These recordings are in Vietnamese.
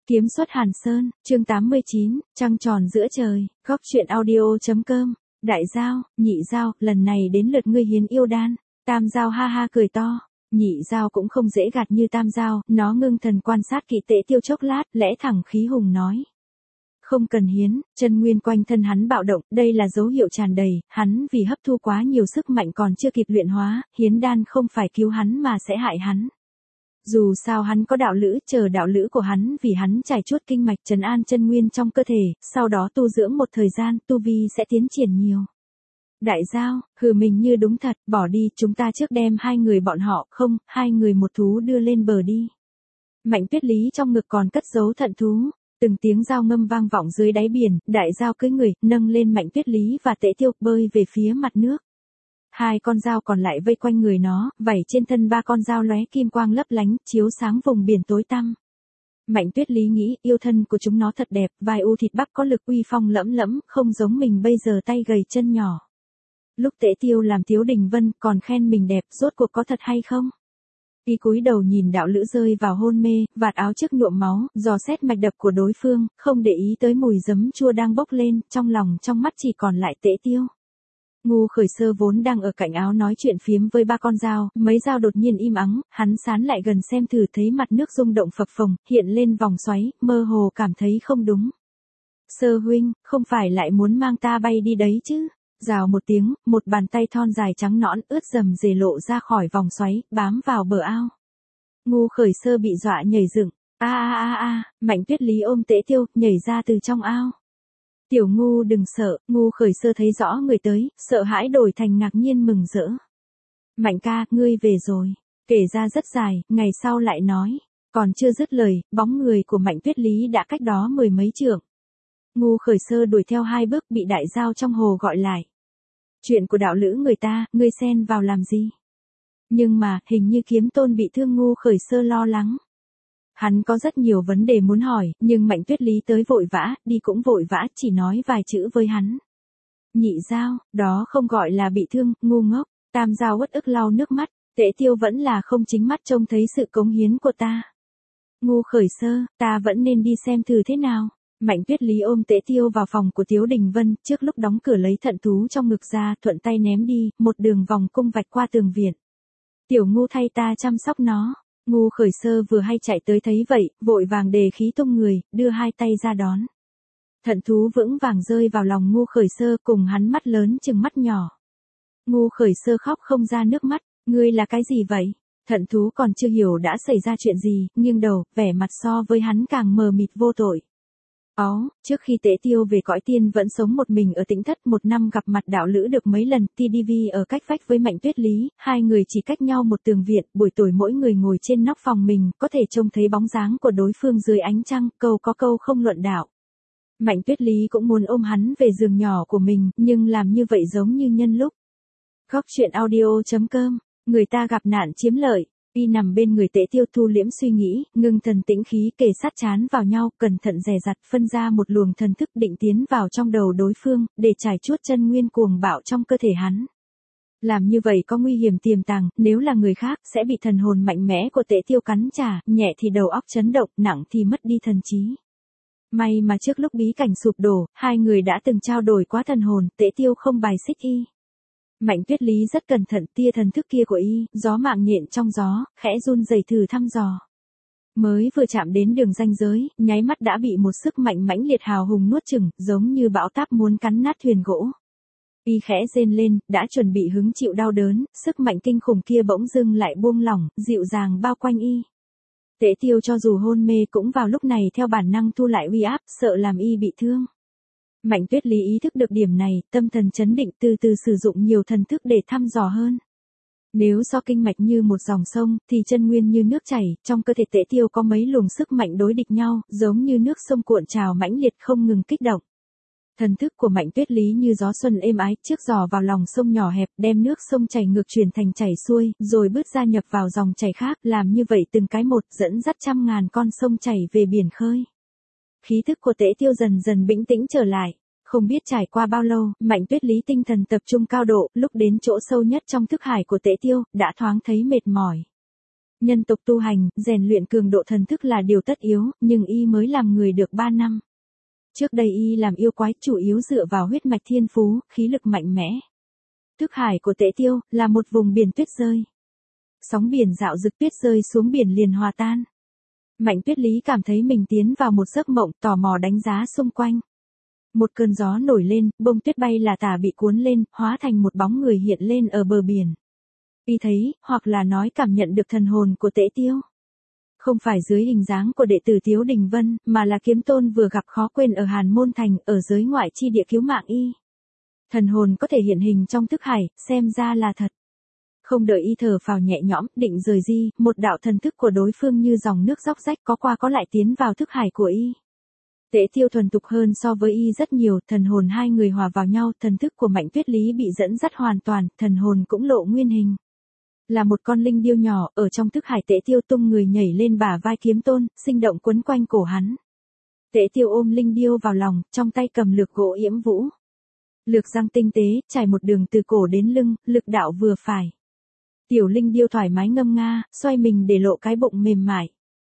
Kiếm xuất Hàn Sơn, chương 89, trăng tròn giữa trời, góc chuyện audio.com, đại giao, nhị giao, lần này đến lượt ngươi hiến yêu đan, tam giao ha ha cười to, nhị giao cũng không dễ gạt như tam giao, nó ngưng thần quan sát kỹ Tế Tiêu chốc lát, lẽ thẳng khí hùng nói. Không cần hiến, chân nguyên quanh thân hắn bạo động, đây là dấu hiệu tràn đầy, hắn vì hấp thu quá nhiều sức mạnh còn chưa kịp luyện hóa, hiến đan không phải cứu hắn mà sẽ hại hắn. Dù sao hắn có đạo lữ, chờ đạo lữ của hắn vì hắn trải chuốt kinh mạch trấn an chân nguyên trong cơ thể, sau đó tu dưỡng một thời gian, tu vi sẽ tiến triển nhiều. Đại giao, hừ mình như đúng thật, bỏ đi, chúng ta trước đem hai người bọn họ, không, hai người một thú đưa lên bờ đi. Mạnh Tuyết Lý trong ngực còn cất giấu thận thú, từng tiếng dao ngâm vang vọng dưới đáy biển, đại giao cưỡi người, nâng lên Mạnh Tuyết Lý và Tế Tiêu, bơi về phía mặt nước. Hai con dao còn lại vây quanh người nó, vảy trên thân ba con dao lóe kim quang lấp lánh, chiếu sáng vùng biển tối tăm. Mạnh Tuyết Lý nghĩ, yêu thân của chúng nó thật đẹp, vai u thịt bắp có lực uy phong lẫm lẫm, không giống mình bây giờ tay gầy chân nhỏ. Lúc Tế Tiêu làm Tiếu Đình Vân còn khen mình đẹp, rốt cuộc có thật hay không? Y cúi đầu nhìn đạo lữ rơi vào hôn mê, vạt áo trước nhuộm máu, dò xét mạch đập của đối phương, không để ý tới mùi giấm chua đang bốc lên, trong lòng trong mắt chỉ còn lại Tế Tiêu. Ngu Khởi Sơ vốn đang ở cạnh áo nói chuyện phiếm với ba con dao, mấy dao đột nhiên im ắng, hắn sán lại gần xem thử thấy mặt nước rung động phập phồng, hiện lên vòng xoáy, mơ hồ cảm thấy không đúng. Sơ huynh, không phải lại muốn mang ta bay đi đấy chứ? Rào một tiếng, một bàn tay thon dài trắng nõn ướt rầm rề lộ ra khỏi vòng xoáy, bám vào bờ ao. Ngu Khởi Sơ bị dọa nhảy dựng, Mạnh Tuyết Lý ôm Tế Tiêu, nhảy ra từ trong ao. Tiểu Ngu đừng sợ, Ngu Khởi Sơ thấy rõ người tới, sợ hãi đổi thành ngạc nhiên mừng rỡ. Mạnh ca, ngươi về rồi. Kể ra rất dài, ngày sau lại nói. Còn chưa dứt lời, bóng người của Mạnh Tuyết Lý đã cách đó mười mấy trượng. Ngu Khởi Sơ đuổi theo hai bước bị đại giao trong hồ gọi lại. Chuyện của đạo lữ người ta, ngươi xen vào làm gì? Nhưng mà, hình như Kiếm Tôn bị thương. Ngu Khởi Sơ lo lắng. Hắn có rất nhiều vấn đề muốn hỏi, nhưng Mạnh Tuyết Lý tới vội vã, đi cũng vội vã, chỉ nói vài chữ với hắn. Nhị giao, đó không gọi là bị thương, ngu ngốc. Tam giao uất ức lau nước mắt, Tế Tiêu vẫn là không chính mắt trông thấy sự cống hiến của ta. Ngu Khởi Sơ, ta vẫn nên đi xem thử thế nào. Mạnh Tuyết Lý ôm Tế Tiêu vào phòng của Tiếu Đình Vân, trước lúc đóng cửa lấy thận thú trong ngực ra, thuận tay ném đi, một đường vòng cung vạch qua tường viện. Tiểu Ngu thay ta chăm sóc nó. Ngu Khởi Sơ vừa hay chạy tới thấy vậy, vội vàng đề khí tung người, đưa hai tay ra đón. Thận thú vững vàng rơi vào lòng Ngu Khởi Sơ cùng hắn mắt lớn chừng mắt nhỏ. Ngu Khởi Sơ khóc không ra nước mắt, ngươi là cái gì vậy? Thận thú còn chưa hiểu đã xảy ra chuyện gì, nghiêng đầu, vẻ mặt so với hắn càng mờ mịt vô tội. Trước khi Tế Tiêu về cõi tiên vẫn sống một mình ở Tĩnh Thất, một năm gặp mặt đạo lữ được mấy lần, TDV ở cách vách với Mạnh Tuyết Lý, hai người chỉ cách nhau một tường viện, buổi tối mỗi người ngồi trên nóc phòng mình, có thể trông thấy bóng dáng của đối phương dưới ánh trăng, câu có câu không luận đạo. Mạnh Tuyết Lý cũng muốn ôm hắn về giường nhỏ của mình, nhưng làm như vậy giống như nhân lúc. Góc chuyện audio.com, người ta gặp nạn chiếm lợi. Y nằm bên người Tế Tiêu thu liễm suy nghĩ, ngưng thần tĩnh khí kề sát chán vào nhau, cẩn thận dè dặt phân ra một luồng thần thức định tiến vào trong đầu đối phương, để trải chuốt chân nguyên cuồng bạo trong cơ thể hắn. Làm như vậy có nguy hiểm tiềm tàng, nếu là người khác sẽ bị thần hồn mạnh mẽ của Tế Tiêu cắn trả, nhẹ thì đầu óc chấn động, nặng thì mất đi thần trí. May mà trước lúc bí cảnh sụp đổ, hai người đã từng trao đổi quá thần hồn, Tế Tiêu không bài xích y. Mạnh Tuyết Lý rất cẩn thận, tia thần thức kia của y, gió mạng nhện trong gió, khẽ run rẩy thử thăm dò. Mới vừa chạm đến đường ranh giới, nháy mắt đã bị một sức mạnh mãnh liệt hào hùng nuốt chửng, giống như bão táp muốn cắn nát thuyền gỗ. Y khẽ rên lên, đã chuẩn bị hứng chịu đau đớn, sức mạnh kinh khủng kia bỗng dưng lại buông lỏng, dịu dàng bao quanh y. Tế Tiêu cho dù hôn mê cũng vào lúc này theo bản năng thu lại uy áp, sợ làm y bị thương. Mạnh Tuyết Lý ý thức được điểm này, tâm thần chấn định, từ từ sử dụng nhiều thần thức để thăm dò hơn. Nếu so kinh mạch như một dòng sông, thì chân nguyên như nước chảy, trong cơ thể Tế Tiêu có mấy luồng sức mạnh đối địch nhau, giống như nước sông cuộn trào mãnh liệt không ngừng kích động. Thần thức của Mạnh Tuyết Lý như gió xuân êm ái, trước dò vào lòng sông nhỏ hẹp, đem nước sông chảy ngược chuyển thành chảy xuôi, rồi bứt ra nhập vào dòng chảy khác, làm như vậy từng cái một, dẫn dắt trăm ngàn con sông chảy về biển khơi. Khí thức của Tế Tiêu dần dần bình tĩnh trở lại. Không biết trải qua bao lâu, Mạnh Tuyết Lý tinh thần tập trung cao độ, lúc đến chỗ sâu nhất trong thức hải của Tế Tiêu, đã thoáng thấy mệt mỏi. Nhân tộc tu hành, rèn luyện cường độ thần thức là điều tất yếu, nhưng y mới làm người được 3 năm. Trước đây y làm yêu quái chủ yếu dựa vào huyết mạch thiên phú, khí lực mạnh mẽ. Thức hải của Tế Tiêu là một vùng biển tuyết rơi. Sóng biển dạo dực, tuyết rơi xuống biển liền hòa tan. Mạnh Tuyết Lý cảm thấy mình tiến vào một giấc mộng, tò mò đánh giá xung quanh. Một cơn gió nổi lên, bông tuyết bay là tả bị cuốn lên, hóa thành một bóng người hiện lên ở bờ biển. Y thấy, hoặc là nói cảm nhận được thần hồn của Tế Tiêu. Không phải dưới hình dáng của đệ tử Tiếu Đình Vân, mà là kiếm tôn vừa gặp khó quên ở Hàn Môn Thành, ở giới ngoại chi địa cứu mạng y. Thần hồn có thể hiện hình trong thức hải, xem ra là thật. Không đợi y thở phào nhẹ nhõm, định rời đi, một đạo thần thức của đối phương như dòng nước róc rách có qua có lại tiến vào thức hải của y. Tế Tiêu thuần tục hơn so với y rất nhiều, thần hồn hai người hòa vào nhau, thần thức của Mạnh Tuyết Lý bị dẫn dắt hoàn toàn, thần hồn cũng lộ nguyên hình. Là một con linh điêu nhỏ, ở trong thức hải Tế Tiêu tung người nhảy lên bả vai kiếm tôn, sinh động quấn quanh cổ hắn. Tế Tiêu ôm linh điêu vào lòng, trong tay cầm lược gỗ yễm vũ. Lược răng tinh tế, trải một đường từ cổ đến lưng, lực đạo vừa phải. Tiểu linh điêu thoải mái ngâm nga, xoay mình để lộ cái bụng mềm mại.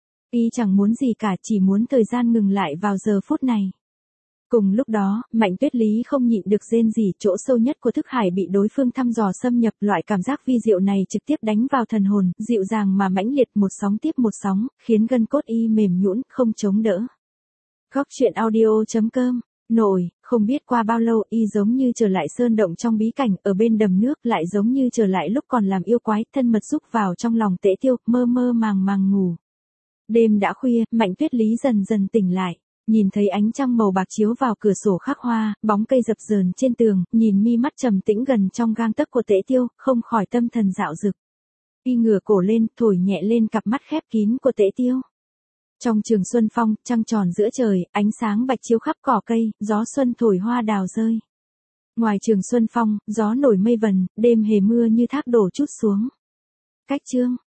Y chẳng muốn gì cả, chỉ muốn thời gian ngừng lại vào giờ phút này. Cùng lúc đó, Mạnh Tuyết Lý không nhịn được rên rỉ, chỗ sâu nhất của thức hải bị đối phương thăm dò xâm nhập, loại cảm giác vi diệu này trực tiếp đánh vào thần hồn, dịu dàng mà mãnh liệt, một sóng tiếp một sóng, khiến gân cốt y mềm nhũn, không chống đỡ. Góc truyện audio.com. Nổi, không biết qua bao lâu y giống như trở lại sơn động trong bí cảnh, ở bên đầm nước, lại giống như trở lại lúc còn làm yêu quái, thân mật xúc vào trong lòng Tế Tiêu, mơ mơ màng màng ngủ. Đêm đã khuya, Mạnh Tuyết Lý dần dần tỉnh lại, nhìn thấy ánh trăng màu bạc chiếu vào cửa sổ khắc hoa, bóng cây dập dờn trên tường, nhìn mi mắt trầm tĩnh gần trong gang tấc của Tế Tiêu, không khỏi tâm thần dạo dực. Y ngửa cổ lên, thổi nhẹ lên cặp mắt khép kín của Tế Tiêu. Trong trường xuân phong, trăng tròn giữa trời, ánh sáng bạch chiếu khắp cỏ cây, gió xuân thổi hoa đào rơi. Ngoài trường xuân phong, gió nổi mây vần, đêm hề mưa như thác đổ trút xuống. Cách chương